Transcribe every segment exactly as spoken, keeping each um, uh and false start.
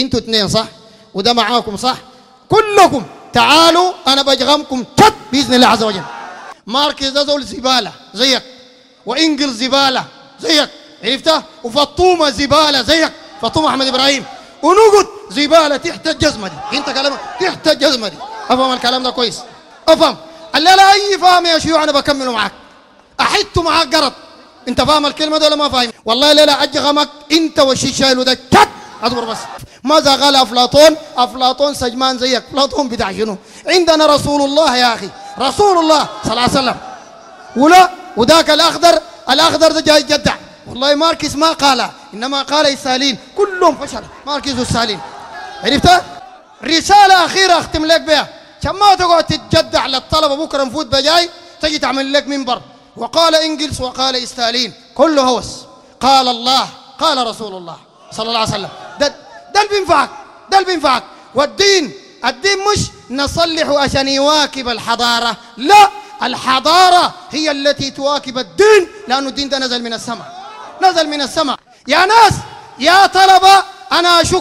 انتوا اثنين صح وده معاكم صح، كلكم تعالوا انا بجغمكم تت باذن الله عز وجل. ماركيز ده زول زباله زيك، وانجل زباله زيك، عرفتها؟ وفطومه زباله زيك، فطومه احمد ابراهيم، ونقط زباله تحت الجزمه دي. انت كلامك تحت الجزمه دي، افهم الكلام ده كويس، افهم. الليله اي فاهم يا شيوع انا بكمله معاك، احط معاك قرض. انت فاهم الكلمه دي ولا ما فاهم؟ والله الليله اجغمك انت والشي شايله ده تت. اصبر بس. ماذا قال افلاطون؟ افلاطون سجمان زيك، افلاطون بتاع شنو؟ عندنا رسول الله يا اخي، رسول الله صلى الله عليه وسلم. ولا وذاك الاخضر، الاخضر ده جاي يجدع. والله ماركس ما قال، انما قال السالين، كلهم فشل ماركس والسالين. عرفتها؟ رساله اخيره اختم لك بها عشان ما تقعد تتجدع للطلبه بكره نفوت بجاي تجي تعمل لك منبر. وقال انجلس وقال ستالين، كله هوس. قال الله قال رسول الله صلى الله عليه وسلم. ده ده اللي بينفعك، ده اللي بينفعك. والدين، الدين مش نصلح عشان يواكب الحضاره، لا، الحضاره هي التي تواكب الدين، لانه الدين ده نزل من السماء، نزل من السماء. يا ناس يا طلبه انا اشك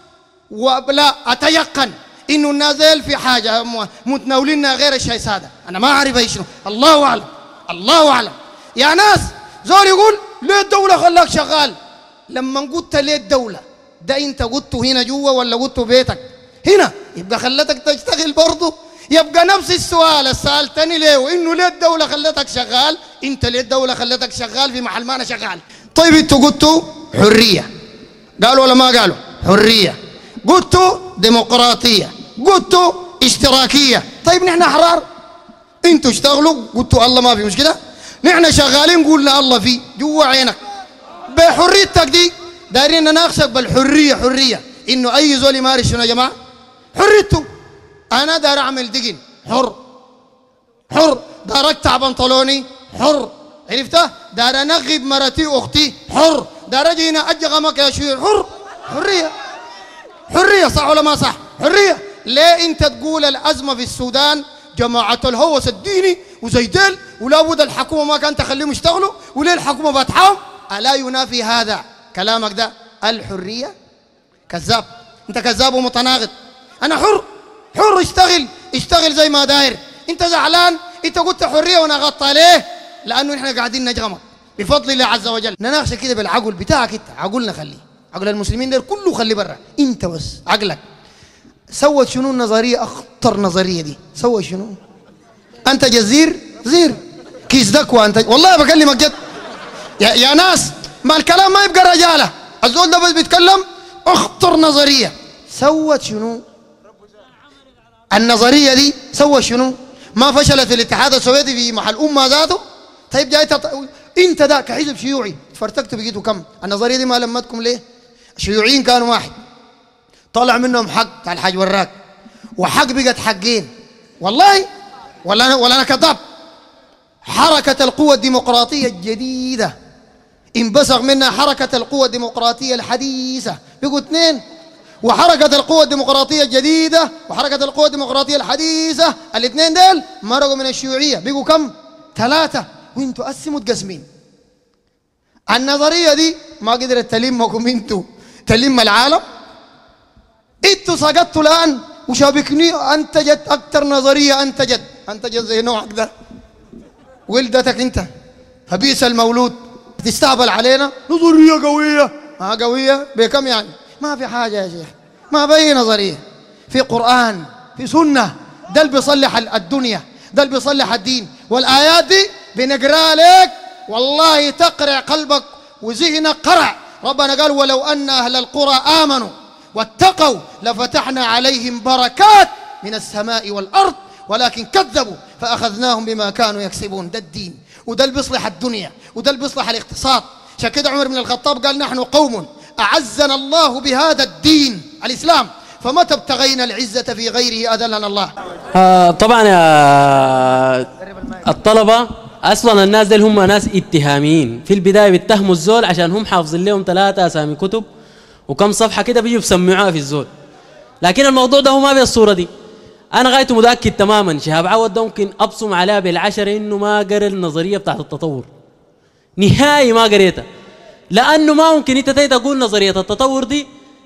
ولا اتيقن انه نازل في حاجه متناولينها غير الشيء ساده، انا ما اعرف ايش شنو، الله اعلم، الله اعلم. يا ناس زول يقول ليه الدوله خلاك شغال؟ لما قلت ليه الدوله ده انت قلته هنا جوا ولا قلته بيتك؟ هنا يبقى خلتك تشتغل برضه. يبقى نفس السؤال السؤال تاني ليه، وانه ليه الدوله خلتك شغال؟ انت ليه الدوله خلتك شغال في محل ما انا شغال؟ طيب انتوا قلتوا حريه، قالوا ولا ما قالوا؟ حريه. قلتوا ديمقراطيه، قلتوا اشتراكيه. طيب نحن احرار، انتوا اشتغلوا قلتوا الله ما في مشكله، نحن شغالين قلنا الله في جوا عينك. بحريتك دي دايرين نناقشك بالحريه، حريه انه اي زول يمارس شنو يا جماعه؟ حريته. انا داير اعمل دقن حر، حر. داير اقطع بنطلوني حر، عرفتها؟ داير انغب مرتي واختي حر، داير اجي هنا اجغمك يا شيوع حر. حريه، حريه صح ولا ما صح؟ حريه. ليه انت تقول الازمه في السودان جماعه الهوس الديني وزي ديل ولا بد الحكومه ما كانت تخليهم يشتغلوا، وليه الحكومه فاتحاهم؟ الا ينافي هذا كلامك ده الحريه؟ كذاب، انت كذاب ومتناقض. انا حر، حر، اشتغل اشتغل زي ما داير. انت زعلان، انت قلت حريه وانا غطى عليه لانه احنا قاعدين نجغمك بفضل الله عز وجل. نناقش كده بالعقل بتاعك انت، عقلنا خليه، عقل المسلمين دول كله خليه برا، انت بس عقلك. سوت شنو النظريه؟ اخطر نظريه دي سوت شنو؟ انت جزير زير كيس دكوه انت، والله بكلمك جد يا, يا ناس. ما الكلام ما يبقى رجاله، الزول ده بس بيتكلم. اخطر نظريه سوت شنو؟ النظريه دي سوت شنو؟ ما فشلت الاتحاد السوفيتي في محل امه ذاته؟ طيب جاي تط... انت ده كحزب شيوعي تفرتكتوا بقيتوا كم؟ النظريه دي ما لمتكم ليه؟ الشيوعيين كانوا واحد، طلع منهم حق بتاع الحاج وراك، وحق بقت حقين. والله ولا انا ولا انا كذاب. حركه القوه الديمقراطيه الجديده انبثق منها حركه القوه الديمقراطيه الحديثه، بقوا اثنين. وحركه القوه الديمقراطيه الجديده وحركه القوه الديمقراطيه الحديثه، الاثنين دول مرقوا من الشيوعيه، بقوا كم؟ ثلاثه. وانتوا قسموا تقسمين. النظريه دي ما قدرت تلمكم، انتوا تلم العالم. انتوا سقطتوا الان وشابكني، انتجت اكثر نظريه، انتجت انتجت زي نوعك ده ولدتك انت، فبئس المولود. تستهبل علينا نظريه قويه، ما قويه بكم يعني؟ ما في حاجه يا شيخ، ما بأي نظريه. في قرآن، في سنه، ده اللي بيصلح الدنيا، ده اللي بيصلح الدين. والايات دي بنقرا لك والله تقرع قلبك وذهنك قرع. ربنا قال ولو ان اهل القرى امنوا واتقوا لفتحنا عليهم بركات من السماء والارض ولكن كذبوا فاخذناهم بما كانوا يكسبون. ده الدين، وده اللي بيصلح الدنيا، وده اللي بيصلح الاقتصاد. عشان كده عمر بن الخطاب قال نحن قوم اعزنا الله بهذا الدين الاسلام فمتى ابتغينا العزه في غيره اذلنا الله. آه طبعا يا الطلبه اصلا الناس دي هم ناس اتهاميين. في البدايه بيتهموا الزول عشان هم حافظين لهم ثلاثه اسامي كتب وكم صفحه كده بيجوا بسمعوها في الزول، لكن الموضوع ده هو ما بالصوره دي. انا غايته متاكد تماما شهاب عوض ده ممكن ابصم عليها بالعشره انه ما قرا النظريه بتاعت التطور نهائي، ما قريتها. لانه ما ممكن انت تقول نظريه التطور دي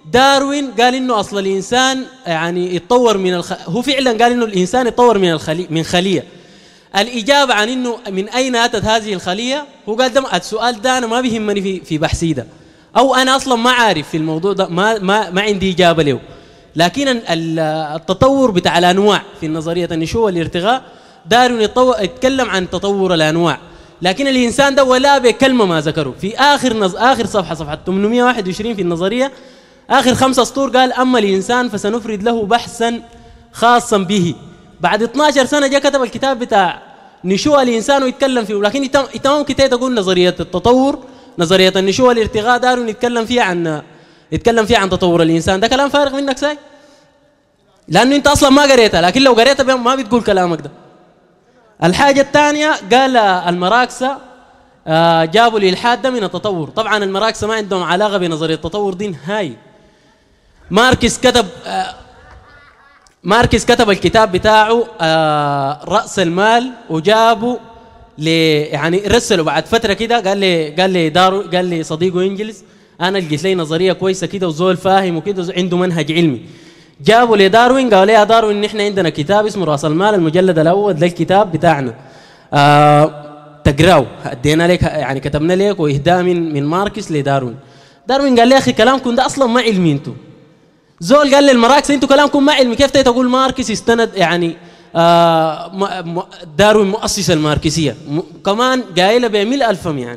داروين قال إنه أصل الإنسان يعني يتطور من الخ... هو فعلا قال إنه الإنسان يتطور من الخلي... من خلية. الإجابة عن إنه من أين أتت هذه الخلية هو قال ده السؤال ده أنا ما بيهمني في في بحثي ده، أو أنا أصلا ما عارف في الموضوع ده، ما ما ما عندي إجابة له. لكن التطور بتاع الأنواع في نظرية النشوء والارتغاء داروين يتكلم عن تطور الأنواع، لكن الإنسان ده ولا بكلمة ما ذكره. في آخر نز... آخر صفحة صفحة ثمانمائة وواحد وعشرين في النظرية آخر خمسة سطور قال أما الإنسان فسنفرد له بحثا خاصا به. بعد اثنتي عشرة سنة جاء كتب الكتاب بتاع نشوء الإنسان ويتكلم فيه، لكن تمام كتير تقول نظرية التطور نظرية النشوء والارتغاء داروين يتكلم فيها عن يتكلم فيها عن تطور الإنسان. ده كلام فارغ منك ساي، لأنه أنت أصلا ما قريتها، لكن لو قريتها ما بتقول كلامك ده. الحاجة الثانية قال المراكسة جابوا الإلحاد ده من التطور. طبعا المراكسة ما عندهم علاقة بنظرية التطور دي نهائي. ماركس كتب ماركس كتب الكتاب بتاعه رأس المال، وجابوا لي يعني رسلوا بعد فترة كده، قال لي قال لي دارو قال لي صديقه إنجلس أنا لقيت لي نظرية كويسة كده وزول فاهم وكده عنده منهج علمي. جابوا لي داروين قالوا لي يا داروين نحن عندنا كتاب اسمه رأس المال المجلد الأول، ده الكتاب بتاعنا آه تقرأه، ادينا لك يعني كتبنا لك وإهداء من من ماركس لداروين. داروين قال لي يا أخي كلامكم ده أصلا ما علمي، انتم زول قال لي المراكس انتم كلامكم ما علمي، كيف تقول ماركس استند يعني آه داروين مؤسس الماركسية كمان قايله بملء الفم يعني.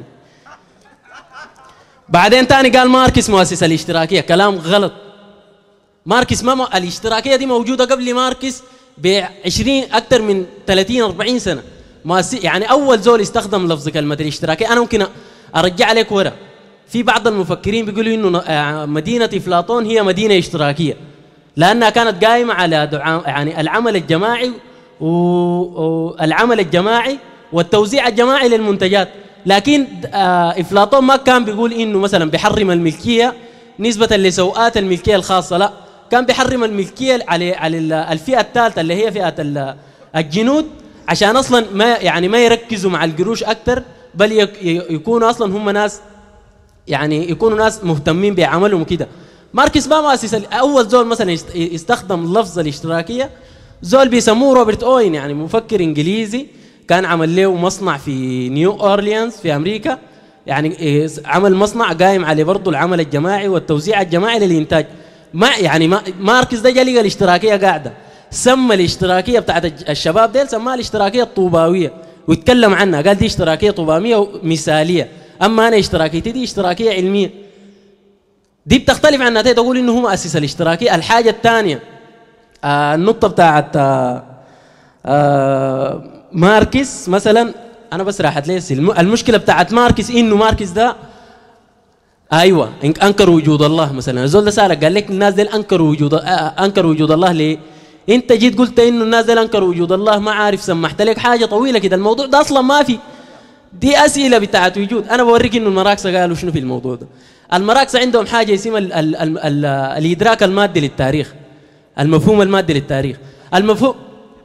بعدين تاني قال ماركس مؤسس الاشتراكية، كلام غلط. ماركس ما م... الاشتراكية دي موجودة قبل ماركس بعشرين أكثر من ثلاثين أربعين سنة. مؤسس يعني أول زول استخدم لفظ كلمة الاشتراكية. أنا ممكن أرجع عليك ورا، في بعض المفكرين بيقولوا إنه مدينة أفلاطون هي مدينة اشتراكية لأنها كانت قائمة على دعام يعني العمل الجماعي والعمل الجماعي والتوزيع الجماعي للمنتجات. لكن أفلاطون ما كان بيقول إنه مثلا بيحرم الملكية نسبة لسوءات الملكية الخاصة، لا، كان بيحرم الملكية على على الفئة الثالثة اللي هي فئة الجنود، عشان أصلا ما يعني ما يركزوا مع القروش أكثر، بل يكونوا أصلا هم ناس يعني يكونوا ناس مهتمين بعملهم وكده. ماركس ما مؤسس أول زول مثلا يستخدم لفظ الاشتراكية زول بيسموه روبرت أوين، يعني مفكر إنجليزي كان عمل له مصنع في نيو أورليانز في أمريكا، يعني عمل مصنع قائم عليه برضه العمل الجماعي والتوزيع الجماعي للإنتاج. ما يعني ما ماركس ده جا لقى الاشتراكية قاعدة، سمى الاشتراكية بتاعت الشباب ديل سماها الاشتراكية الطوباوية ويتكلم عنها، قال دي اشتراكية طوبامية مثالية، أما أنا اشتراكيتي دي اشتراكية علمية. دي بتختلف عن نتائج تقول إنه هو مؤسس الاشتراكية. الحاجة الثانية آه النقطة بتاعت آه آه ماركس مثلا، أنا بس راحت لي المشكلة بتاعت ماركس إنه ماركس ده أيوة أنكر وجود الله. مثلا الزول ده سألك قال لك الناس دي أنكروا وجود آه أنكروا وجود الله ليه؟ أنت جيت قلت إنه الناس دي أنكروا وجود الله، ما عارف سمحت لك حاجة طويلة كده، الموضوع ده أصلا ما في، دي أسئلة بتاعت وجود. أنا بوريك إنه المراكسة قالوا شنو في الموضوع ده. المراكسة عندهم حاجة اسمها ال ال ال ال الإدراك المادي للتاريخ، المفهوم المادي للتاريخ. المفهوم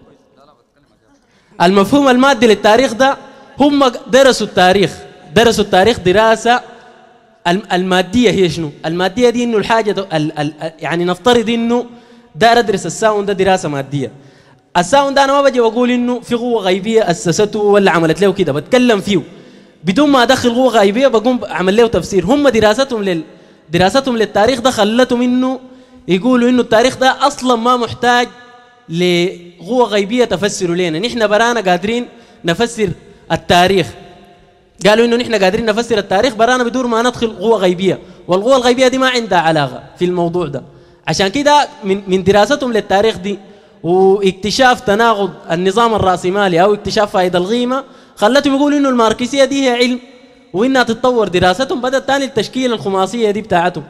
المفهوم المادي للتاريخ ده هم درسوا التاريخ درسوا التاريخ دراسة المادية. هي شنو المادية دي؟ إنه الحاجة ال ال يعني نفترض إنه دار أدرس الساوند ده دراسة مادية. الساوند ده أنا ما بجي وأقول إنه في قوة غيبية أسسته ولا عملت له كده، بتكلم فيه بدون ما أدخل قوة غيبية، بقوم أعمل له تفسير. هم دراستهم لل دراستهم للتاريخ ده خلتهم إنه يقولوا إنه التاريخ ده أصلا ما محتاج لقوة غيبية تفسروا لنا، نحن برانا قادرين نفسر التاريخ. قالوا إنه نحن قادرين نفسر التاريخ برانا بدون ما ندخل قوة غيبية، والقوة الغيبية دي ما عندها علاقة في الموضوع ده. عشان كده من من دراستهم للتاريخ دي واكتشاف تناقض النظام الرأسمالي أو اكتشاف فائدة الغيمة خلتهم يقولوا إنه الماركسية دي هي علم وإنها تتطور دراستهم. بدأت تاني التشكيل الخماسية دي بتاعتهم.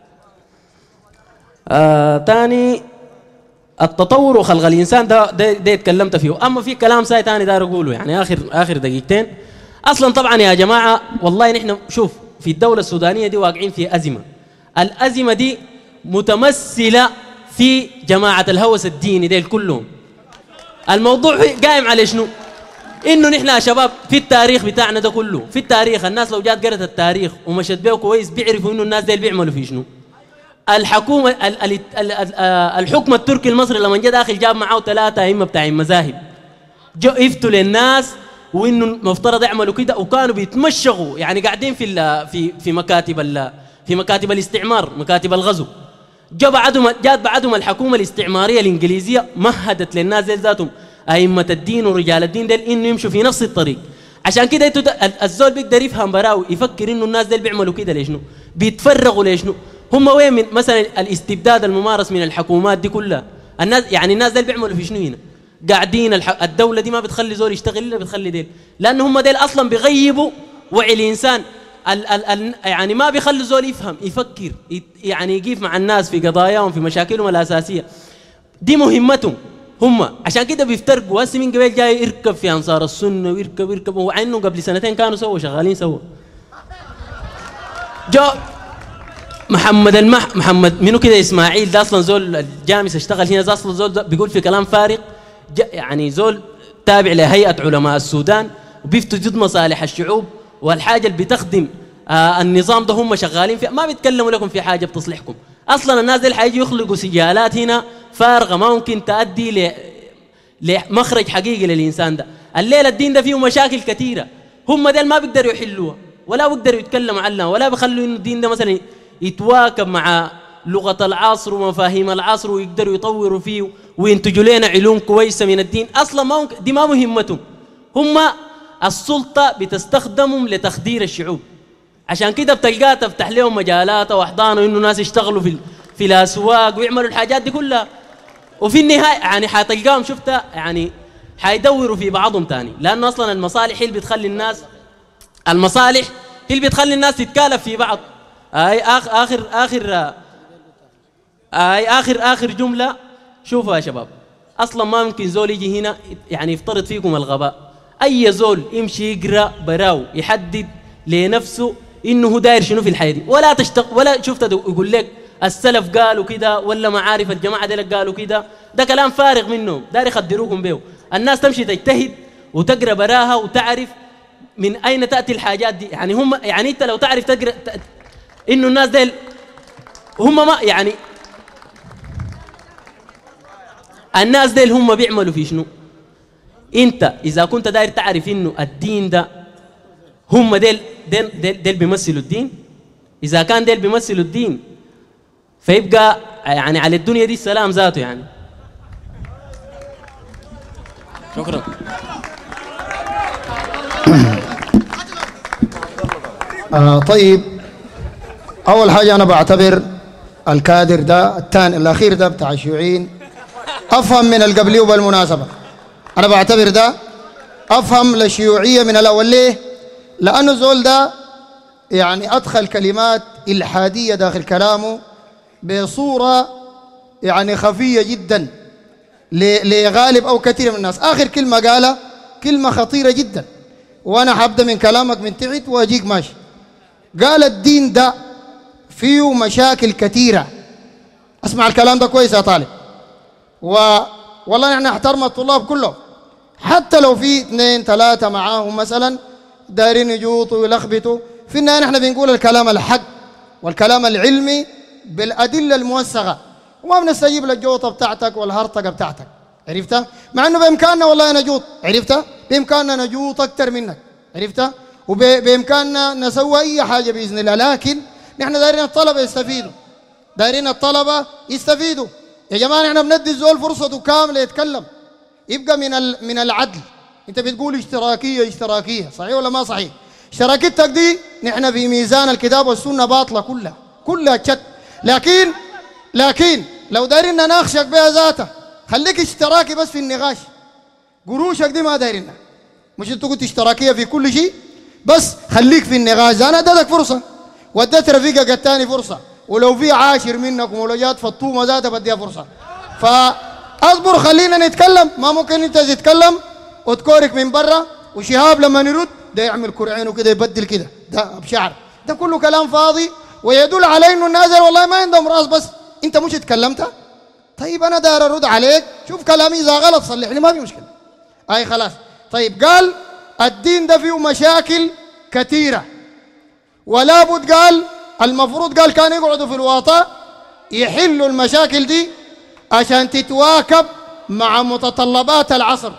آه تاني التطور وخلق الإنسان ده ده, ده اتكلمت فيه. أما في كلام ساي تاني داير أقوله يعني آخر آخر دقيقتين. أصلا طبعا يا جماعة والله نحن شوف في الدولة السودانية دي واقعين في أزمة. الأزمة دي متمثلة في جماعة الهوس الديني ديل كلهم. الموضوع قائم على شنو؟ إنه نحن يا شباب في التاريخ بتاعنا ده كله، في التاريخ الناس لو جات قرأت التاريخ ومشت بيه كويس بيعرفوا إنه الناس ديل بيعملوا في شنو. الحكومة ال- ال- ال- ال- الحكم التركي المصري لما جاء داخل جاب معاه ثلاثة أئمة بتاع المذاهب جو يفتوا للناس وإنه المفترض يعملوا كده، وكانوا بيتمشغوا يعني قاعدين في ال- في في مكاتب ال- في مكاتب الاستعمار، مكاتب الغزو. جاء بعدهم جات بعدهم الحكومة الاستعمارية الإنجليزية مهدت للناس ديل ذاتهم أئمة الدين ورجال الدين ديل إنه يمشوا في نفس الطريق. عشان كده انتوا الزول بيقدر يفهم براوي يفكر انه الناس ديل بيعملوا كده ليش؟ بيتفرغوا ليش؟ هم وين من مثلا الاستبداد الممارس من الحكومات دي كلها؟ الناس يعني الناس ديل بيعملوا في شنو هنا؟ قاعدين الح... الدولة دي ما بتخلي زول يشتغل الا بتخلي ديل، لانه هم ديل اصلا بيغيبوا وعي الانسان. ال... ال... ال... يعني ما بيخلوا زول يفهم يفكر ي... يعني يقيف مع الناس في قضاياهم في مشاكلهم الاساسية. دي مهمتهم هم، عشان كده بيفترقوا. هسه من قبل جاي يركب في انصار السنه ويركب يركب ومع انه قبل سنتين كانوا سوا شغالين سوا. جاء محمد المح محمد منو كده اسماعيل ده اصلا زول الجامس اشتغل هنا، ده اصلا زول بيقول في كلام فارغ، يعني زول تابع لهيئه علماء السودان وبيفتوا ضد مصالح الشعوب، والحاجه اللي بتخدم آه النظام ده هم شغالين فيها، ما بيتكلموا لكم في حاجه بتصلحكم. اصلا الناس دي حيجوا يخلقوا سجالات هنا فارغه ما ممكن تؤدي ل لمخرج حقيقي للانسان ده. الليله الدين ده فيه مشاكل كثيره، هم ديل ما بيقدروا يحلوها ولا بيقدروا يتكلموا عنها ولا بيخلوا انه الدين ده مثلا يتواكب مع لغه العصر ومفاهيم العصر ويقدروا يطوروا فيه وينتجوا لنا علوم كويسه من الدين. اصلا ما ممكن، دي ما مهمتهم. هم السلطه بتستخدمهم لتخدير الشعوب، عشان كده بتلقاها تفتح لهم مجالات واحضان وانه ناس يشتغلوا في في الاسواق ويعملوا الحاجات دي كلها، وفي النهايه يعني حتلقاهم شفتها يعني حيدوروا في بعضهم تاني، لانه اصلا المصالح هي اللي بتخلي الناس المصالح هي اللي بتخلي الناس تتكالف في بعض. اي اخر اخر اخر اي اخر اخر جمله، شوفوا يا شباب، اصلا ما ممكن زول يجي هنا يعني يفترض فيكم الغباء. اي زول يمشي يقرا براو يحدد لنفسه انه هو داير شنو في الحياه دي، ولا تشتغل ولا شفت يقول لك السلف قالوا كده ولا معارف الجماعه دي قالوا كده، ده كلام فارغ منهم داير يخدروكم به. الناس تمشي تجتهد وتقرا براها وتعرف من اين تاتي الحاجات دي. يعني هم يعني انت لو تعرف تقرا انه الناس دي هم ما يعني الناس دي هم بيعملوا في شنو. انت اذا كنت داير تعرف انه الدين ده هم ديل ديل ديل, ديل بيمثلوا الدين، اذا كان ديل بيمثلوا الدين فيبقى يعني على الدنيا دي السلام ذاته يعني. شكرا. آه طيب، اول حاجه انا بعتبر الكادر ده الثاني الاخير ده بتاع الشيوعيين افهم من القبلي، وبالمناسبه انا بعتبر ده افهم للشيوعيه من الاول. ليه؟ لانه زول ده يعني ادخل كلمات الحاديه داخل كلامه بصوره يعني خفيه جدا لغالب او كثير من الناس. اخر كلمه قالها كلمه خطيره جدا، وانا حابدا من كلامك من تحت واجيك ماشي. قال الدين ده فيه مشاكل كثيره. اسمع الكلام ده كويس يا طالب، و والله نحن نحترم الطلاب كلهم، حتى لو في اثنين ثلاثه معاهم مثلا دايرين يجوطوا ويلخبطوا، في النهايه نحن بنقول الكلام الحق والكلام العلمي بالادله الموثقه، وما بنستجيب للجوطه بتاعتك والهرطقه بتاعتك. عرفتها؟ مع انه بامكاننا والله نجوط، عرفتها؟ بامكاننا نجوط اكثر منك، عرفتها؟ وبامكاننا نسوي اي حاجه باذن الله، لكن نحن دايرين الطلبه يستفيدوا، دايرين الطلبه يستفيدوا. يا جماعه نحن بندي الزول فرصته كامله يتكلم، يبقى من من العدل. انت بتقول اشتراكيه اشتراكيه، صحيح ولا ما صحيح؟ اشتراكيتك دي نحن في ميزان الكتاب والسنه باطله كلها كلها تشت. لكن لكن لو دايرين نناقشك بها ذاتها خليك اشتراكي بس في النقاش، قروشك دي ما دايرينها. مش انت قلت اشتراكيه في كل شيء، بس خليك في النقاش. انا اديتك فرصه واديت رفيقك الثاني فرصه، ولو في عاشر منكم ولو جات فطومه ذاتها بديها فرصه. فاصبر خلينا نتكلم. ما ممكن انت تتكلم وتكورك من برا وشهاب لما يرد ده يعمل كرعينه كده يبدل كده ده بشعر. ده كله كلام فاضي ويدل على انه الناس والله ما عندهم راس. بس انت مش اتكلمت، طيب انا داير ارد عليك، شوف كلامي اذا غلط صلح لي ما في مشكله. اي خلاص. طيب قال الدين ده فيه مشاكل كثيره، ولا بد قال المفروض قال كان يقعدوا في الواطه يحلوا المشاكل دي عشان تتواكب مع متطلبات العصر.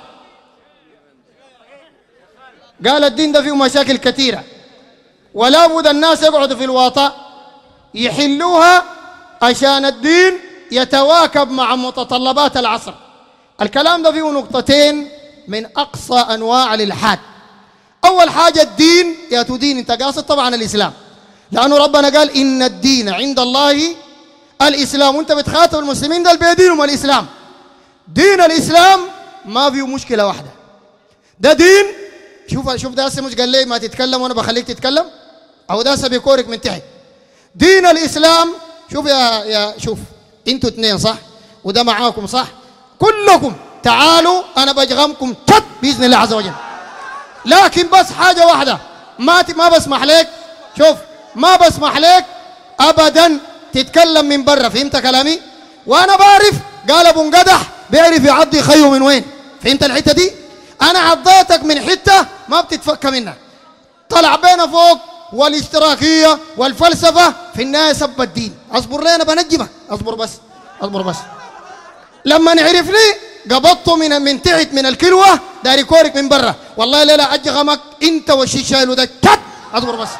قال الدين ده فيه مشاكل كثيرة ولا بد الناس يقعدوا في الوطأ يحلوها عشان الدين يتواكب مع متطلبات العصر. الكلام ده فيه نقطتين من أقصى أنواع الإلحاد. أول حاجة الدين، يا تدين أنت قاصد طبعا الإسلام، لأنه ربنا قال إن الدين عند الله الإسلام، وأنت بتخاطب المسلمين ده بيدينهم الإسلام. دين الإسلام ما فيه مشكلة واحدة، ده دين. شوف شوف ده مش قال لي ما تتكلم وأنا بخليك تتكلم، أو ده بيكورك من تحت. دين الإسلام شوف يا يا شوف أنتوا اثنين صح وده معاكم صح، كلكم تعالوا أنا بجغمكم شت بإذن الله عز وجل. لكن بس حاجة واحدة ما ما بسمح لك، شوف ما بسمح لك أبدا تتكلم من برا. فهمت كلامي؟ وأنا بعرف قال أبو انقدح بيعرف يعضي خيه من وين. فهمت الحتة دي؟ أنا عضيتك من حتة ما بتتفك منها، طلع بينا فوق والاشتراكية والفلسفة، في النهاية سب الدين. أصبر لي أنا بنجمك، أصبر بس أصبر بس. لما نعرف لي قبضته من من تحت من الكلوة داري كورك من برا، والله لا أجغمك أنت والشي شايله ده كت. أصبر بس.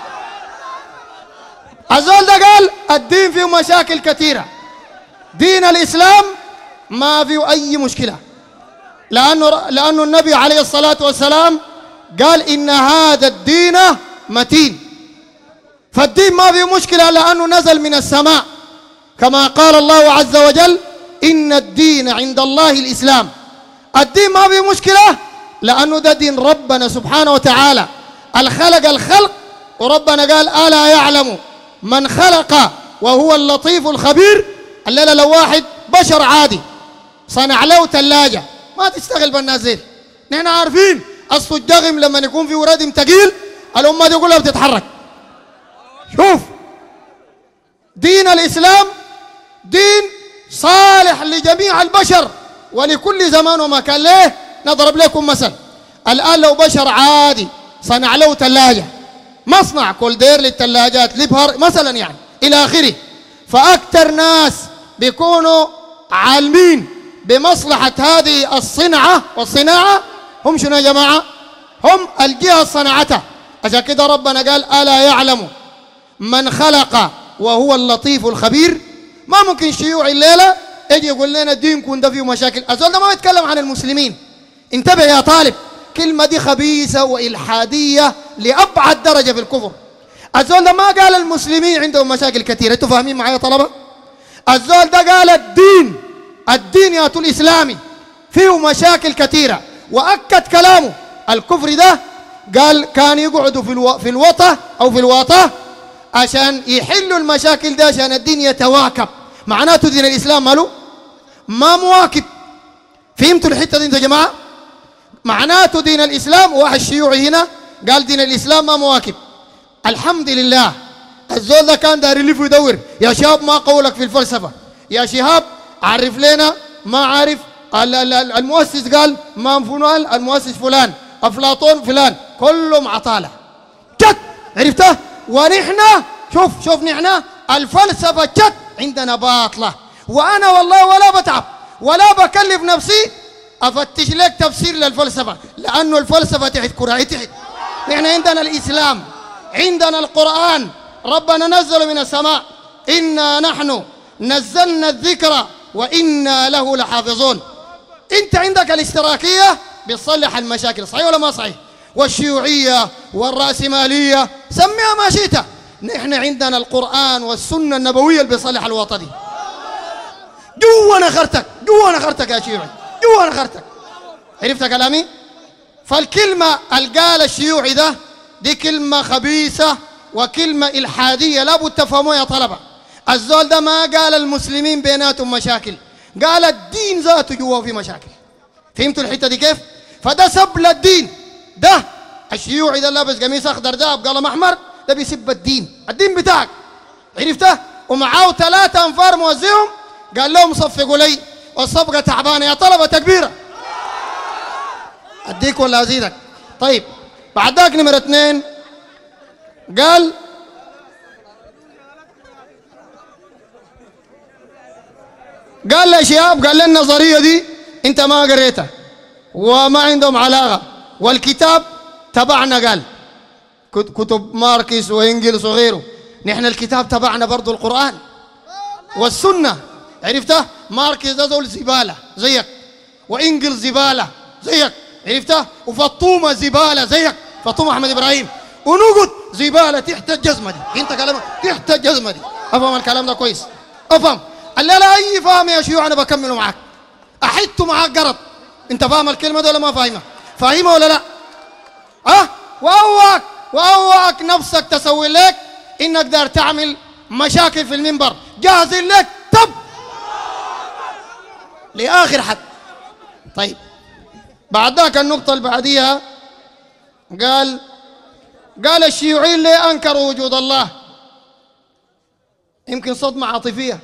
الزول ده قال الدين فيه مشاكل كثيرة، دين الإسلام ما فيه أي مشكلة، لأنه لأنه النبي عليه الصلاة والسلام قال إن هذا الدين متين. فالدين ما فيه مشكلة لأنه نزل من السماء، كما قال الله عز وجل إن الدين عند الله الإسلام. الدين ما فيه مشكلة لأنه ده دين ربنا سبحانه وتعالى الخلق الخلق، وربنا قال ألا يعلم من خلق وهو اللطيف الخبير. الليلة لو واحد بشر عادي صنع له ثلاجة ما تشتغل بالنازل، نحن عارفين أصل الجغم لما يكون في ردم ثقيل الأمة دي كلها بتتحرك. شوف دين الإسلام دين صالح لجميع البشر ولكل زمان ومكان. ليه؟ نضرب لكم مثل، الآن لو بشر عادي صنع له ثلاجة، مصنع كولدير للثلاجات ليبهر مثلا يعني إلى آخره، فأكثر ناس بيكونوا عالمين بمصلحة هذه الصنعة والصناعة هم شنو يا جماعة؟ هم الجهة صنعتها. عشان كده ربنا قال ألا يعلم من خلق وهو اللطيف الخبير. ما ممكن شيوعي الليلة يجي يقول لنا دينكم ده فيه مشاكل. الزول ده ما يتكلم عن المسلمين. انتبه يا طالب، كلمة دي خبيثة وإلحادية لأبعد درجة في الكفر. الزول ده ما قال المسلمين عندهم مشاكل كثيرة. انتوا فاهمين معايا طلبة؟ الزول ده قال الدين الدين يا الإسلامي فيه مشاكل كثيرة، وأكد كلامه الكفر ده قال كان يقعدوا في الو... في الوطة أو في الوطة عشان يحلوا المشاكل ده عشان الدين يتواكب. معناته دين الإسلام ماله ما مواكب. فهمتوا الحتة دي انتوا يا جماعة؟ معناته دين الإسلام، واحد شيوعي هنا قال دين الإسلام ما مواكب. الحمد لله الزول ده كان داير يلف ويدور، يا شباب ما قولك في الفلسفة، يا شهاب عرف لنا، ما عارف المؤسس قال ما فلان، المؤسس فلان، أفلاطون فلان، كلهم عطالة جد عرفته. ونحن شوف شوف نحن الفلسفة جد عندنا باطلة، وأنا والله ولا بتعب ولا بكلف نفسي أفتش لك تفسير للفلسفة، لأنه الفلسفة تحت كرة تحت. نحن عندنا الإسلام، عندنا القرآن، ربنا نزل من السماء إنا نحن نزلنا الذكر وإنا له لحافظون. أنت عندك الاشتراكية بتصلح المشاكل، صحيح ولا ما صحيح؟ والشيوعية والرأسمالية سميها ما شئت. نحن عندنا القرآن والسنة النبوية اللي بيصلح الوطن دي. جوا نخرتك جوا نخرتك يا شيوعي، جوا نخرتك. عرفت كلامي؟ فالكلمة القال الشيوعي ده دي كلمة خبيثة وكلمة إلحادية لابد تفهموها يا طلبة. الزول ده ما قال المسلمين بيناتهم مشاكل، قال الدين ذاته جوا في مشاكل. فهمتوا الحتة دي كيف؟ فده سب للدين. ده الشيوعي ده لابس قميص أخضر ده بقلم أحمر ده بيسب الدين، الدين بتاعك. عرفته؟ ومعاه ثلاثة أنفار موزعهم قال لهم صفقوا لي والصفقة تعبانة يا طلبة تكبيرة. أديك ولا أزيدك؟ طيب بعد ذاك نمرة اثنين قال قال لي شهاب، قال لي النظرية دي انت ما قريتها وما عندهم علاقة، والكتاب تبعنا، قال كتب ماركس وإنجلس وغيره، نحن الكتاب تبعنا برضو القرآن والسنة. عرفتها؟ ماركس ده زول زبالة زيك، وإنجلس زبالة زيك، عرفتها؟ وفطومة زبالة زيك، فطومة أحمد إبراهيم، ونقد زبالة تحت الجزمة دي، انت كلامك تحت الجزمة دي. افهم الكلام ده كويس، افهم اللي لا اي فاهم يا شيوع، انا بكمله معاك، احط معاك قرض. انت فاهم الكلمة دي ولا ما فاهمها؟ فاهمها ولا لا؟ اه واوعك واوعك نفسك تسوي لك انك دار تعمل مشاكل في المنبر، جاهز لك طب لاخر حد. طيب بعد ذاك النقطة اللي بعديها قال قال الشيوعيين ليه انكروا وجود الله؟ يمكن صدمة عاطفية،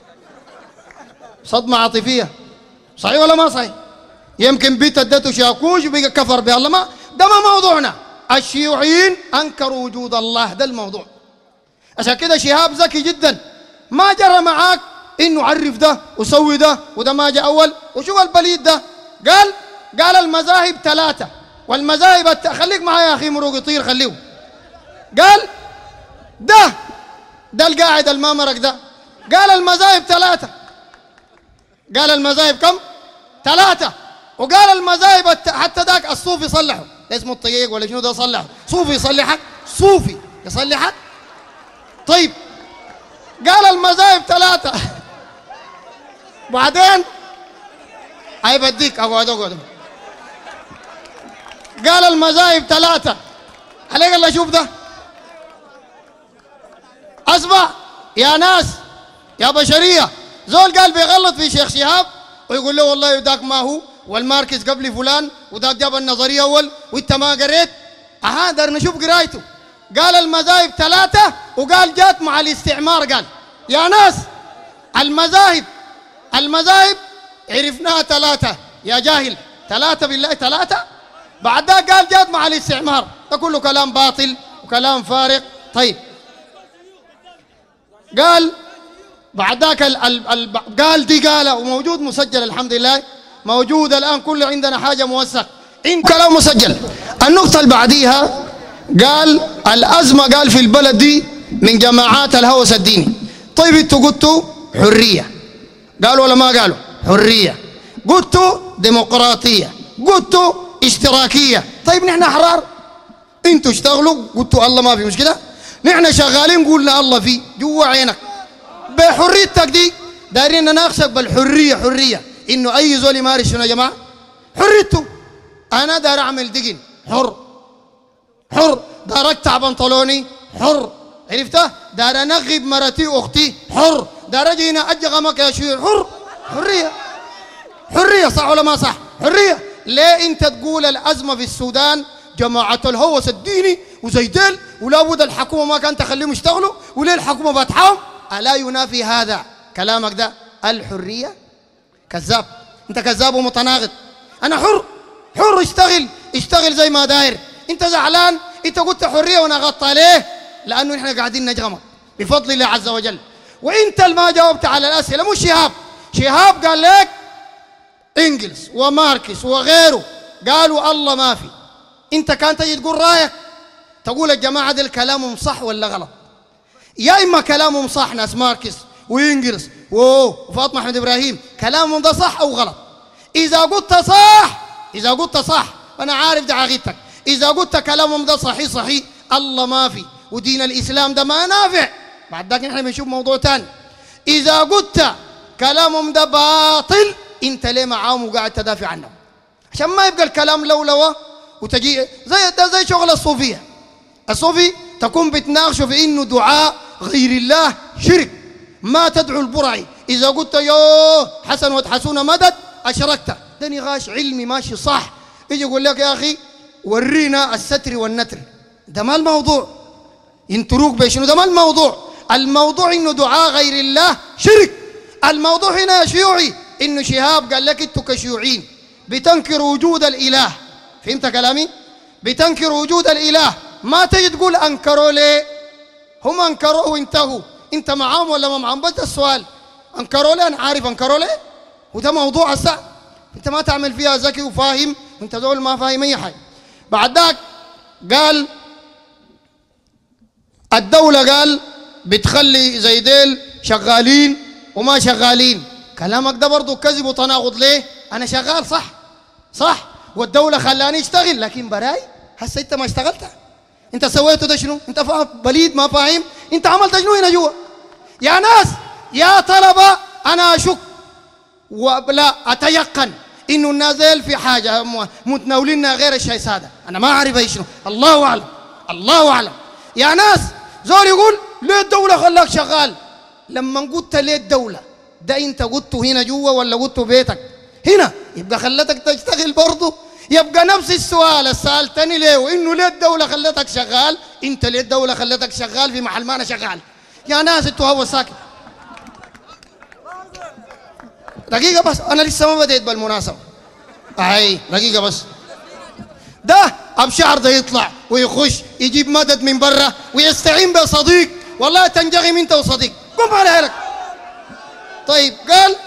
صدمة عاطفية، صحيح ولا ما صحيح؟ يمكن بيت ادته شاكوش وبقى كفر بالله، ما ده ما موضوعنا. الشيوعيين انكروا وجود الله، ده الموضوع. عشان كده شهاب ذكي جدا، ما جرى معاك انه عرف ده وسوي ده وده ما جاء اول. وشوف البليد ده قال قال المذاهب ثلاثة، والمذاهب الت... خليك معايا يا اخي مروق يطير خليه. قال ده ده القاعد المامرك ده، قال المذاهب ثلاثة، قال المذاهب كم؟ ثلاثة. وقال المذاهب الت... حتى ذاك الصوفي صلحه، اسمه الطيق ولا شنو ده صلحه، صوفي يصلحك، صوفي يصلحك. طيب قال المذاهب ثلاثة بعدين هاي بديك اقعد اقعد. قال المذاهب ثلاثة، عليك الله شوف ده. اسمع يا ناس يا بشرية، زول قال بيغلط في شيخ شهاب ويقول له والله ذاك ما هو، والماركس قبل فلان، وذاك جاب النظرية أول وانت ما قريت. اها دار نشوف قرايته. قال المذاهب ثلاثة، وقال جات مع الاستعمار. قال يا ناس المذاهب المذاهب عرفناها ثلاثة يا جاهل، ثلاثة بالله ثلاثة. بعد ذاك قال جات مع الاستعمار، ده كله كلام باطل وكلام فارغ. طيب قال بعد ذاك ال ال ال قال دي قالها وموجود مسجل الحمد لله، موجود الآن كله عندنا حاجة موثق، إن كلام مسجل. النقطة اللي بعديها قال الأزمة قال في البلد دي من جماعات الهوس الديني. طيب انتوا قلتوا حرية، قالوا ولا ما قالوا؟ حرية. قلتوا ديمقراطية، قلتوا اشتراكية. طيب نحن أحرار، انتوا اشتغلوا قلتوا الله ما في مشكلة، نحن شغالين قلنا الله في جوا عينك. بحريتك دي دايرين نناقشك بالحرية، حرية انه اي زول يمارس شنو يا جماعة؟ حريته. انا داير اعمل دقن حر، حر داير اقطع بنطلوني حر، عرفته؟ داير انغب مرتي واختي حر، داير اجي هنا اجغمك يا شيوع حر. حرية، حرية صح ولا ما صح؟ حرية. ليه انت تقول الازمة في السودان جماعة الهوس الديني وزي ديل ولا بد الحكومة ما كانت تخليهم يشتغلوا، وليه الحكومة فاتحاهم؟ ألا ينافي هذا كلامك ده الحرية؟ كذاب، انت كذاب ومتناقض. انا حر، حر اشتغل اشتغل زي ما داير. انت زعلان، انت قلت حرية ونغطت عليه لانه احنا قاعدين نجرمك بفضل الله عز وجل. وانت اللي ما جاوبت على الاسئلة، مش شهاب. شهاب قال لك انجلس وماركس وغيره قالوا الله ما في، انت كان تجي تقول رايك، تقول الجماعة دي كلامهم صح ولا غلط. يا اما كلامهم صح ناس ماركس وانجلس وفاطمة أحمد إبراهيم، كلامهم ده صح أو غلط. إذا قلت صح، إذا قلت صح أنا عارف ده عقيدتك، إذا قلت كلامهم ده صحيح صحيح الله ما في ودين الإسلام ده ما نافع، بعد ذاك نحن بنشوف موضوع تاني. إذا قلت كلامهم ده باطل، أنت ليه معاهم وقاعد تدافع عنهم؟ عشان ما يبقى الكلام لولوة وتجي زي ده زي شغل الصوفية. الصوفي تكون بتناقشه في إنه دعاء غير الله شرك، ما تدعو البرعي. إذا قلت يوه حسن وتحسون مدد أشركت، ده نقاش علمي ماشي صح. يجي يقول لك يا أخي ورينا الستر والنتر، ده ما الموضوع. ينتروك بشنو؟ ده ما الموضوع. الموضوع إنه دعاء غير الله شرك. الموضوع هنا يا شيوعي إنه شهاب قال لك أنتوا كشيوعيين بتنكر وجود الإله. فهمت كلامي؟ بتنكر وجود الإله، ما تجي تقول أنكروا ليه؟ هم أنكروه وانتهوا، انت معاهم ولا ما معاهم؟ بس السؤال. انكروا لي، انا عارف انكروا لي، وده موضوع الساعه. انت ما تعمل فيها ذكي وفاهم، انت دول ما فاهم اي حاجه. بعد ذاك قال الدوله قال بتخلي زي ديل شغالين وما شغالين. كلامك ده برضه كذب وتناقض. ليه؟ انا شغال صح صح والدوله خلاني اشتغل، لكن براي هسه انت ما اشتغلت. انت سويته ده شنو؟ انت فاهم بليد ما فاهم؟ انت عملت شنو هنا جوا؟ يا ناس يا طلبه، انا اشك ولا اتيقن انه النازل في حاجه متناولينها غير الشيء ساده. انا ما اعرف ايش شنو، الله اعلم الله اعلم. يا ناس زول يقول ليه الدوله خلاك شغال؟ لما قلت ليه الدوله ده انت قلته هنا جوا ولا قلته بيتك هنا؟ يبقى خلتك تشتغل برضه. يبقى نفس السؤال اللي سالتني ليه وانه ليه الدوله خلتك شغال، انت ليه الدوله خلتك شغال في محل ما انا شغال؟ يا ناس انتوا هو ساكت. دقيقه بس، انا لسه ما بديت بالمناسبه. اي دقيقه بس. ده ابشار ده يطلع ويخش يجيب مدد من برا ويستعين بصديق، والله تنجغم انت وصديق. قم على هلك. طيب قال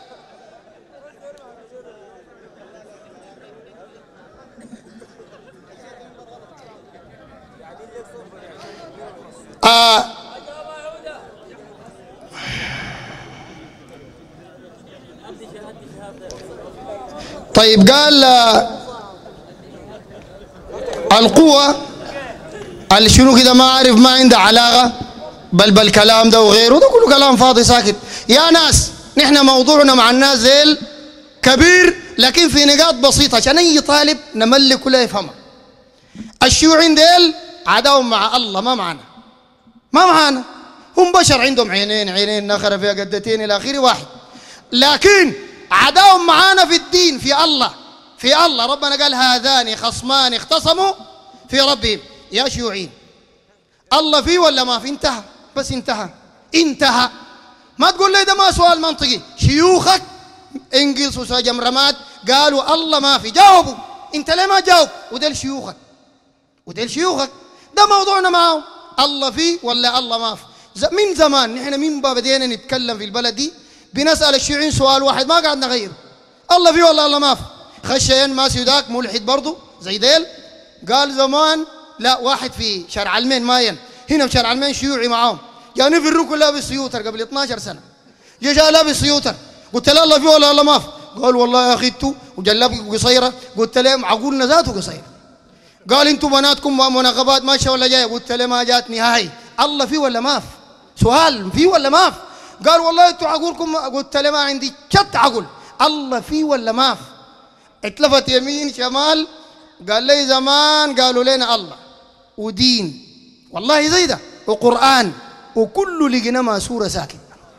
آه طيب قال آه القوة اللي شنو كده ما عارف، ما عنده علاقة بل بالكلام ده وغيره، ده كله كلام فاضي ساكت. يا ناس نحن موضوعنا مع الناس زيل كبير، لكن في نقاط بسيطة عشان أي طالب نملك كله يفهمها. الشيوعيين ديل عداهم مع الله، ما معنا ما معانا. هم بشر عندهم عينين عينين نخرة فيها قدتين إلى آخره واحد، لكن عداهم معانا في الدين، في الله في الله. ربنا قال هذان خصمان اختصموا في ربهم. يا شيوعيين الله فيه ولا ما في؟ انتهى بس، انتهى انتهى. ما تقول لي ده ما سؤال منطقي. شيوخك انجلس وسجم رماد قالوا الله ما في، جاوبوا. انت ليه ما جاوب؟ وديل شيوخك وديل شيوخك. ده موضوعنا معاهم، الله فيه ولا الله ما في. من زمان نحن من بدينا نتكلم في البلد دي بنسأل الشيوعيين سؤال واحد ما قاعد نغيره، الله فيه ولا الله ما في. خشين ماسي ذاك ملحد برضه زي ديل قال زمان لا، واحد في شارع المين ماين هنا في شارع المين شيوعي معاهم، يعني في الركن لابس سيوتر قبل اثناشر سنة، جاء لابس سيوتر. قلت له الله فيه ولا الله ما في؟ قال والله يا اخي انتوا وجلابك قصيره. قلت له معقولنا ذاته قصير. قال انتوا بناتكم مناقبات ماشيه ولا جايه؟ قلت له ما جاتني هاي. الله فيه ولا ما في؟ سؤال فيه ولا ما في؟ قال والله انتوا عقولكم. قلت له ما عندي شت عقل، الله فيه ولا ما في؟ اتلفت يمين شمال قال لي زمان قالوا لنا الله ودين والله زي ده وقرآن وكله لقينا ما سورة ساكت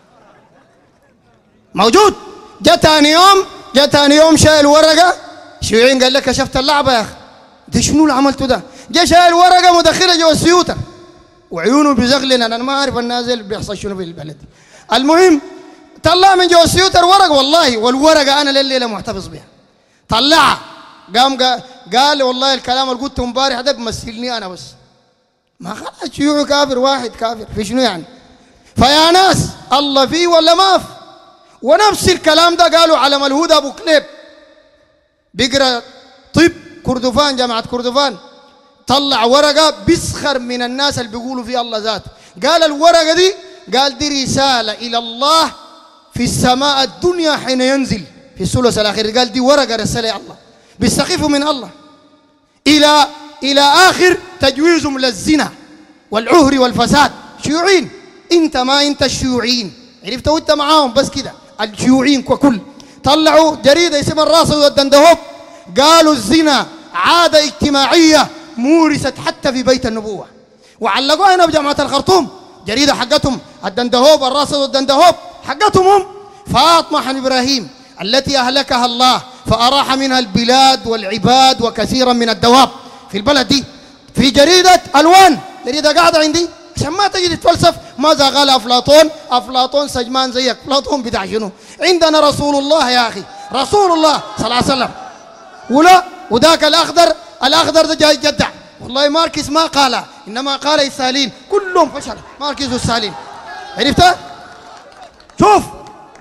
موجود. جاء ثاني يوم جاء ثاني يوم شايل ورقة شيوعيين قال لك كشفت اللعبة يا أخي، ده شنو اللي عملته ده؟ جاء شايل ورقة مدخلة جوا السيوتر وعيونه بيزغلنا. أنا ما أعرف النازل بيحصل شنو في البلد. المهم طلع من جوا السيوتر ورق والله، والورقة أنا لليلة محتفظ بها. طلعها قام قال والله الكلام اللي قلته امبارح ده بمثلني أنا بس. ما خلاص شيوعي كافر واحد كافر في شنو يعني؟ فيا ناس الله فيه ولا ما في؟ ونفس الكلام ده قالوا على الهدى ابو كليب بيقرا طب كردفان جامعه كردفان، طلع ورقه بيسخر من الناس اللي بيقولوا في الله ذاته. قال الورقه دي قال دي رساله الى الله في السماء الدنيا حين ينزل في الثلث الاخير. قال دي ورقه رساله الله بيستخفوا من الله الى الى اخر تجويزهم للزنا والعهر والفساد. شيوعيين انت ما انت الشيوعيين عرفت وانت معاهم بس كده. الشيوعيين ككل طلعوا جريده اسمها الراصد والدندهوب قالوا الزنا عاده اجتماعيه مورست حتى في بيت النبوه، وعلقوها هنا بجامعه الخرطوم جريده حقتهم الدندهوب الراصد والدندهوب حقتهم هم. فاطمه حن ابراهيم التي اهلكها الله فاراح منها البلاد والعباد وكثيرا من الدواب في البلد دي، في جريده الوان جريده قاعده عندي عشان ما تجي تتفلسف. ماذا قال افلاطون؟ افلاطون سجمان زيك. افلاطون بتاع شنو؟ عندنا رسول الله يا اخي، رسول الله صلى الله عليه وسلم. ولا وذاك الاخضر الاخضر ده جاي يجدع والله ماركس ما قال، انما قال السالين كلهم فشل. ماركس والسالين عرفت؟ شوف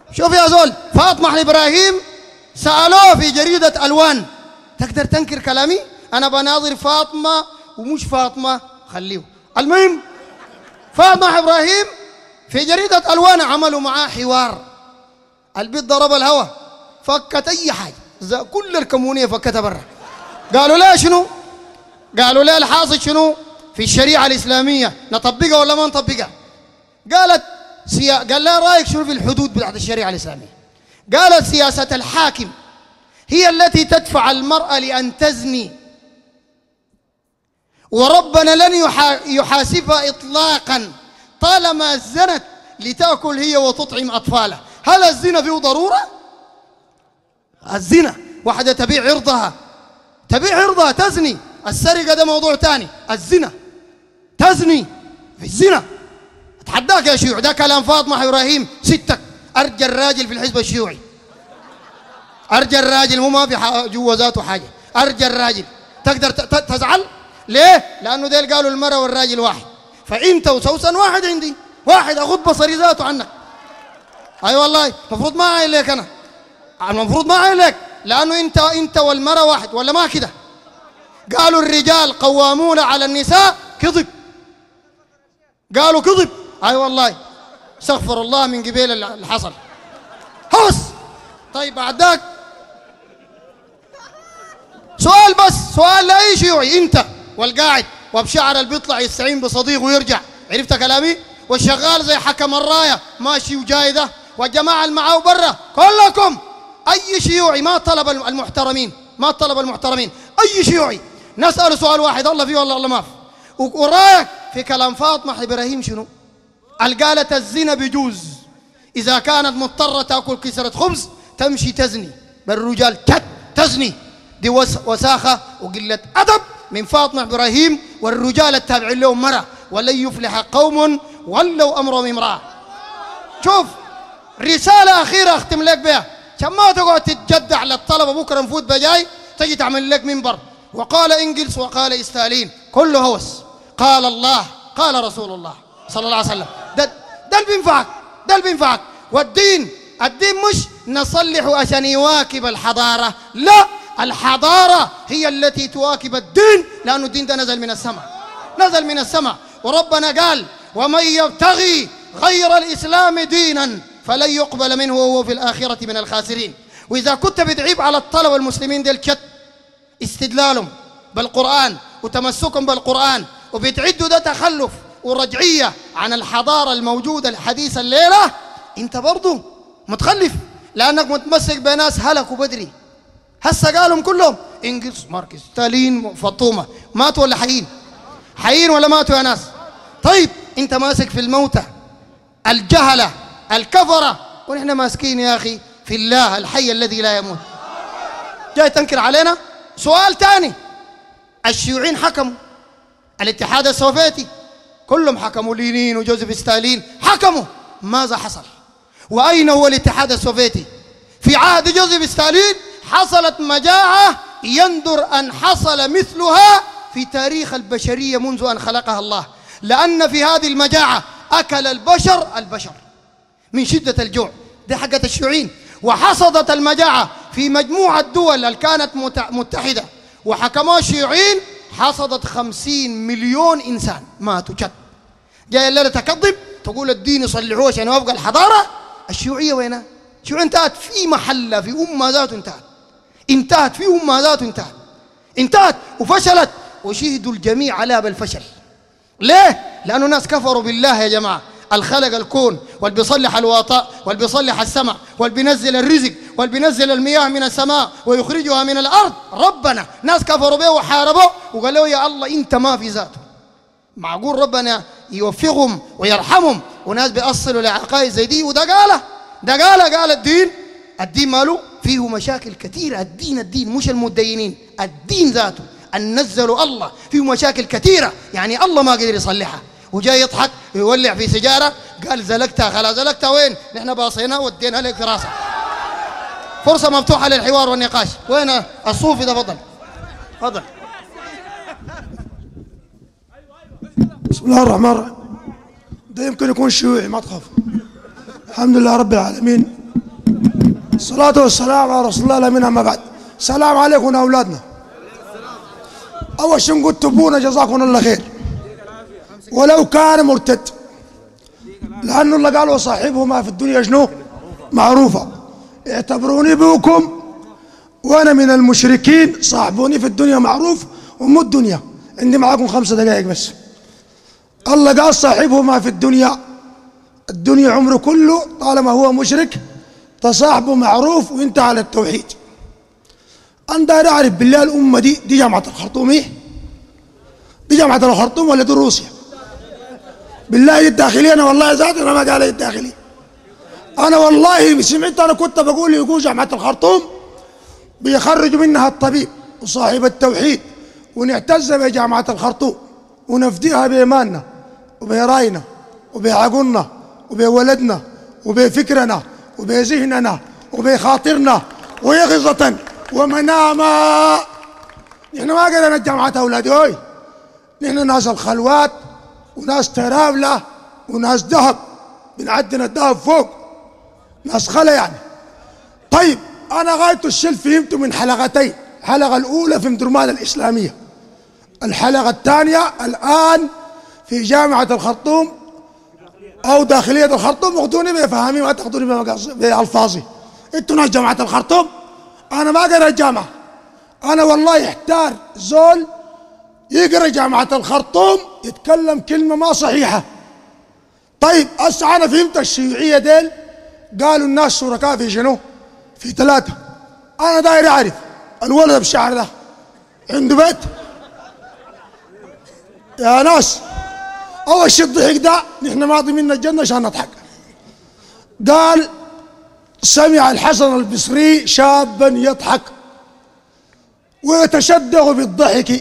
شوف يا زول، فاطمة إبراهيم سألوه في جريدة ألوان، تقدر تنكر كلامي؟ أنا بناظر فاطمة ومش فاطمة، خليه. المهم فاطمة إبراهيم في جريدة ألوان عملوا معاه حوار، البيت ضرب الهوى، فكت أي حاجة، كل الكمونية فكتها برا. قالوا لا شنو؟ قالوا لا الحاصل شنو؟ في الشريعة الإسلامية نطبقها ولا ما نطبقها؟ قالت سيا... قال لا رأيك شنو في الحدود بتاعت الشريعة الإسلامية؟ قالت سياسة الحاكم هي التي تدفع المرأة لأن تزني، وربنا لن يحا... يحاسبها إطلاقا طالما زنت لتأكل هي وتطعم أطفالها. هل الزنا فيه ضرورة؟ الزنا واحدة تبيع عرضها، تبيع عرضها تزني. السرقة ده موضوع تاني، الزنا تزني في الزنا. اتحداك يا شيوعي، ده كلام فاطمة إبراهيم ستك، أرجى الراجل في الحزب الشيوعي، أرجى الراجل، مو ما في جوازاته حاجة، أرجى الراجل. تقدر تزعل ليه؟ لأنه ديل قالوا المرأة والراجل واحد، فأنت وسوسن واحد عندي، واحد أغض بصري ذاته عنك. أي أيوة والله، المفروض ما عاين لك، أنا المفروض ما عاين لك، لأنه أنت أنت والمرأة واحد ولا ما كده؟ قالوا الرجال قوامون على النساء، كذب، قالوا كذب. أي أيوة والله، استغفر الله من قبيل اللي حصل هوس. طيب بعد ذاك سؤال، بس سؤال لأي شيوعي، أنت والقاعد وبشعر اللي بيطلع يستعين بصديق ويرجع، عرفت كلامي؟ والشغال زي حكم الراية ماشي وجاي ده، والجماعة اللي معاه برا، كلكم أي شيوعي ما طلب المحترمين، ما طلب المحترمين، أي شيوعي نسأل سؤال واحد، الله فيه والله الله ما في. ورايك في كلام فاطمة إبراهيم شنو؟ قالت الزنا بجوز إذا كانت مضطرة تأكل كسرة خبز تمشي تزني، بالرجال كت تزني. دي وساخة وقلة أدب من فاطمة إبراهيم والرجال التابعين لهم مرة، ولن يفلح قوم ولوا أمرهم امرأة. شوف رسالة أخيرة أختم لك بها، عشان ما تقعد تتجدع للطلبة بكرة نفوت بجاي تجي تعمل لك منبر وقال إنجلس وقال ستالين، كله هوس. قال الله قال رسول الله صلى الله عليه وسلم، ده ده اللي بينفعك، ده اللي بينفعك. والدين الدين مش نصلح عشان يواكب الحضارة، لا، الحضارة هي التي تواكب الدين، لأنه الدين ده نزل من السماء، نزل من السماء. وربنا قال ومن يبتغي غير الإسلام دينا فلن يقبل منه وهو في الآخرة من الخاسرين. وإذا كنت بتعيب على الطلبة المسلمين ديل كت استدلالهم بالقرآن وتمسكهم بالقرآن وبتعدوا ده تخلف ورجعية عن الحضارة الموجودة الحديثة الليلة، انت برضو متخلف، لأنك متمسك بناس هلكوا بدري. هسه قالهم كلهم إنجلس ماركس ستالين فاطمة، ماتوا ولا حيين؟ حيين ولا ماتوا يا ناس؟ طيب انت ماسك في الموتى الجهلة الكفرة، ونحن ماسكين يا أخي في الله الحي الذي لا يموت. جاي تنكر علينا؟ سؤال تاني، الشيوعيين حكموا، الاتحاد السوفيتي كلهم حكموا، لينين وجوزيف ستالين حكموا، ماذا حصل؟ وأين هو الاتحاد السوفيتي؟ في عهد جوزيف ستالين حصلت مجاعة يندر أن حصل مثلها في تاريخ البشرية منذ أن خلقها الله، لأن في هذه المجاعة أكل البشر البشر من شدة الجوع، دي حقت الشيوعيين. وحصدت المجاعة في مجموعة دول اللي كانت متحدة وحكموا الشيوعيين، حصدت خمسين مليون إنسان ماتوا شت. جاي الليلة تكذب تقول الدين يصلحوه عشان يوافق الحضارة. الشيوعية وينها؟ الشيوعية انتهت في محلة، في أمة ذاته انتهت، انتهت في أمة ذاته انتهت انتهت وفشلت، وشهدوا الجميع عليها بالفشل. ليه؟ لأنه ناس كفروا بالله يا جماعة، الخلق الكون واللي بيصلح الوطاء واللي بيصلح السماء واللي بينزل الرزق واللي بينزل المياه من السماء ويخرجها من الأرض، ربنا. ناس كفروا به وحاربوا وقالوا يا الله انت ما في ذاته. معقول ربنا يوفقهم ويرحمهم وناس بيأصلوا لعقائد زي دي؟ وده قاله، ده قاله قال الدين الدين ماله فيه مشاكل كثيرة. الدين الدين مش المتدينين، الدين ذاته أن نزلوا الله فيه مشاكل كثيرة، يعني الله ما قدر يصلحها. وجاي يضحك ويولع في سيجارة، قال زلقتها خلاص. زلقتها وين؟ نحن باصينها ودينا لك راسك. فرصة مفتوحة للحوار والنقاش. وين الصوفي ده؟ فضل فضل. بسم الله الرحمن الرحيم. ده يمكن يكون شيوعي، ما تخاف. الحمد لله رب العالمين، الصلاة والسلام على رسول الله من أما بعد. السلام عليكم يا أولادنا. أول شيء نقول تبونا جزاكم الله خير ولو كان مرتد، لأنه الله قال وصاحبه ما في الدنيا شنو معروفة. اعتبروني بكم وأنا من المشركين، صاحبوني في الدنيا معروف ومو الدنيا. عندي معاكم خمسة دقائق بس. الله قال صاحبه ما في الدنيا، الدنيا عمره كله طالما هو مشرك تصاحبه معروف وانت على التوحيد. أنا داير أعرف بالله الأمة دي دي جامعة الخرطوم إيه؟ دي جامعة الخرطوم ولا دي روسيا؟ بالله الداخلية. أنا والله ذاتي أنا ما قال الداخلية. أنا والله سمعت أنا كنت بقول يقول جامعة الخرطوم بيخرجوا منها الطبيب وصاحب التوحيد، ونعتز بجامعة الخرطوم ونفديها بإيماننا وبراينا وبعقولنا وبولدنا وبفكرنا وبذهننا وبخاطرنا ويقظة ومناما. نحن ما قلنا جامعة أولادي هوي، نحن ناس الخلوات وناس ترابلة وناس ذهب، بنعدنا الذهب فوق، ناس خلا يعني. طيب أنا غاية الشل فهمته من حلقتين. الحلقة الأولى في مدرمان الإسلامية، الحلقة الثانية الآن في جامعة الخرطوم أو داخلية الخرطوم. اخذوني بفهمي ما تاخذوني بألفاظي. انتوا ناس جامعة الخرطوم، أنا ما قرأ الجامعة. أنا والله يحتار زول يقرأ جامعة الخرطوم يتكلم كلمة ما صحيحة. طيب هسه أنا فهمت الشيوعية ديل قالوا الناس شركاء في شنو؟ في ثلاثة. أنا داير أعرف الولد بالشعر ده عنده بيت؟ يا ناس أول شيء الضحك ده نحن ماضي منا الجنة عشان نضحك. قال سمع الحسن البصري شابا يضحك ويتشدق بالضحك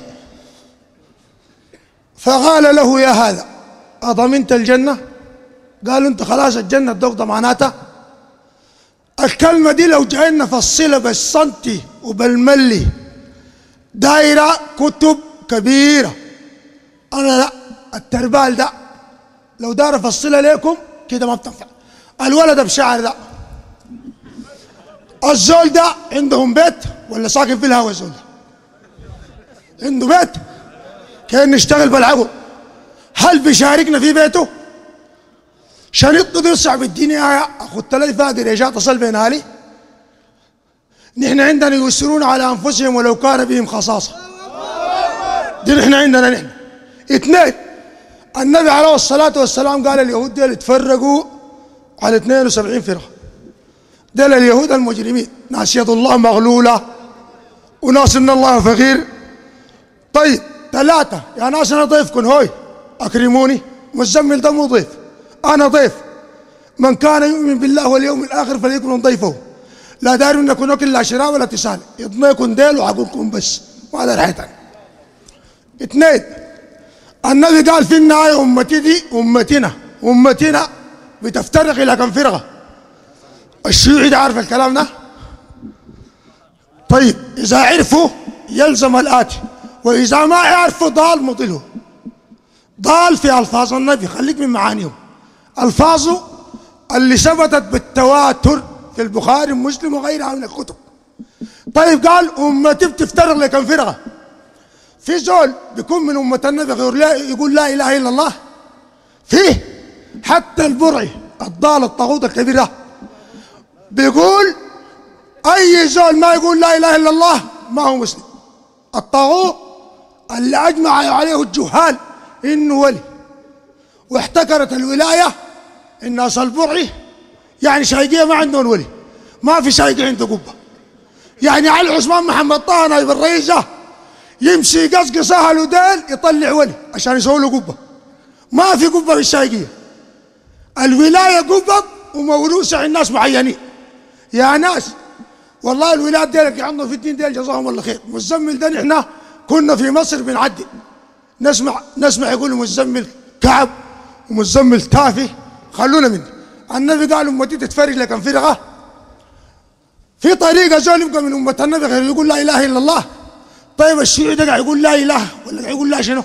فقال له يا هذا أضمنت الجنة؟ قال انت خلاص الجنة دوق ضماناتها. الكلمة دي لو جاينا نفصلها بالسنتي وبالملي دايرة كتب كبيرة. أنا لا، التربال ده لو دار افصلها لكم كده ما بتنفع. الولد بشعر ده، الزول ده عندهم بيت ولا ساكن في الهوا؟ الزول ده عنده بيت كان نشتغل بالعقل. هل بيشاركنا في بيته؟ شريط دي صعب الدنيا. اخذت لي فاقر يا جات اصل بين اهلي. نحن عندنا يسرون على انفسهم ولو كان بهم خصاصه. دي نحن عندنا. نحن اثنين، النبي عليه الصلاه والسلام قال اليهود دول اتفرقوا على اثنين وسبعين فرقه. دول اليهود المجرمين، ناس يد الله مغلوله وناس ان الله فقير. طيب ثلاثه، يا ناس انا ضيفكم هوي اكرموني. مزمل ده مو ضيف، انا ضيف. من كان يؤمن بالله واليوم الاخر فليكن ضيفه. لا داري انكم ناكل لا شراء ولا اتصال، يضنيكم ديل وعقولكم بس، ما دار حيتان. اثنين، النبي قال في النهايه امتي دي امتنا امتنا بتفترق الى كم فرقه. الشيوعي ده عارف الكلام ده؟ طيب اذا عرفوا يلزم الاتي، واذا ما يعرفوا ضال مضله. ضال في الفاظ النبي، خليك من معانيهم. الفاظه اللي ثبتت بالتواتر في البخاري ومسلم وغيرها من الكتب. طيب قال امتي بتفترق لكم فرقه. في زول بيكون من امه النبي غير لا يقول لا اله الا الله؟ فيه حتى البرعي الضال الطاغوت الكبير ده بيقول اي زول ما يقول لا اله الا الله ما هو مسلم. الطاغوت اللي اجمع عليه الجهال انه ولي، واحتكرت الولايه الناس البرعي يعني شايقيه ما عندهم ولي، ما في شايقي عنده قبه. يعني علي عثمان محمد طه نائب الرئيس ده يمشي يقصقص اهله ديل يطلع ولي عشان يسوي له قبه. ما في قبه في الشايقيه. الولايه قبه وموروثه عند ناس معينين. يا ناس والله الولاد ديلك عندهم في الدين ديل جزاهم الله خير. مزمل ده نحن كنا في مصر بنعدي نسمع نسمع يقولوا مزمل كعب ومزمل تافه. خلونا منه. النبي قال امتي تتفرق لكم فرقه. في طريقه زول يبقى من امه النبي غير يقول لا اله الا الله. طيب الشيوعي ده قاعد يقول لا اله ولا قاعد يقول لا شنو؟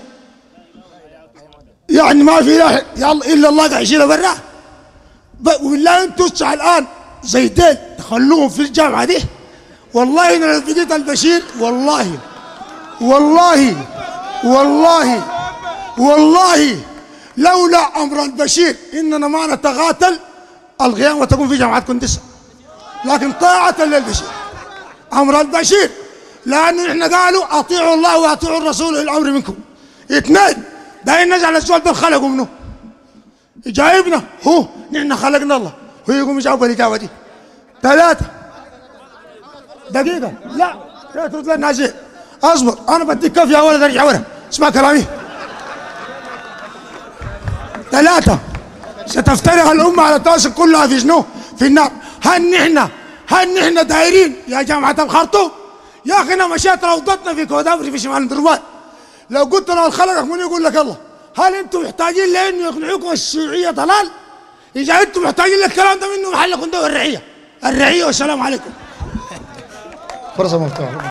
يعني ما في اله الا الله قاعد يشيلها برا. وبالله انتوا الان زي ديل تخلوهم في الجامعه دي، والله انا لو لقيت البشير والله والله والله والله لولا امر البشير اننا ما نتقاتل القيامه تكون في جامعه كندس، لكن طاعه للبشير امر البشير، لانه احنا قالوا اطيعوا الله واطيعوا الرسول الامر منكم. اثنين دايما نجعل السؤال ده خلقوا منه جايبنا هو نحن خلقنا الله هو يقوم يجاوب الاجابه دي. ثلاثه دقيقه لا لا ترد لنا شيء اصبر انا بديك كف يا ولد ارجع ورا اسمع كلامي. ثلاثه ستفترق الامه على التواصل كلها في شنو؟ في النار. هل نحن هل نحن دايرين يا جامعه الخرطوم؟ يا اخي انا مشيت روضتنا في كودافري في شمال دربان، لو قلت له خلقك من يقول لك الله؟ هل انتم محتاجين لانه يقنعوكم الشيوعيه ضلال؟ اذا انتم محتاجين للكلام ده منه محلكم ده الرعيه، الرعيه والسلام عليكم. فرصه مفتوحه.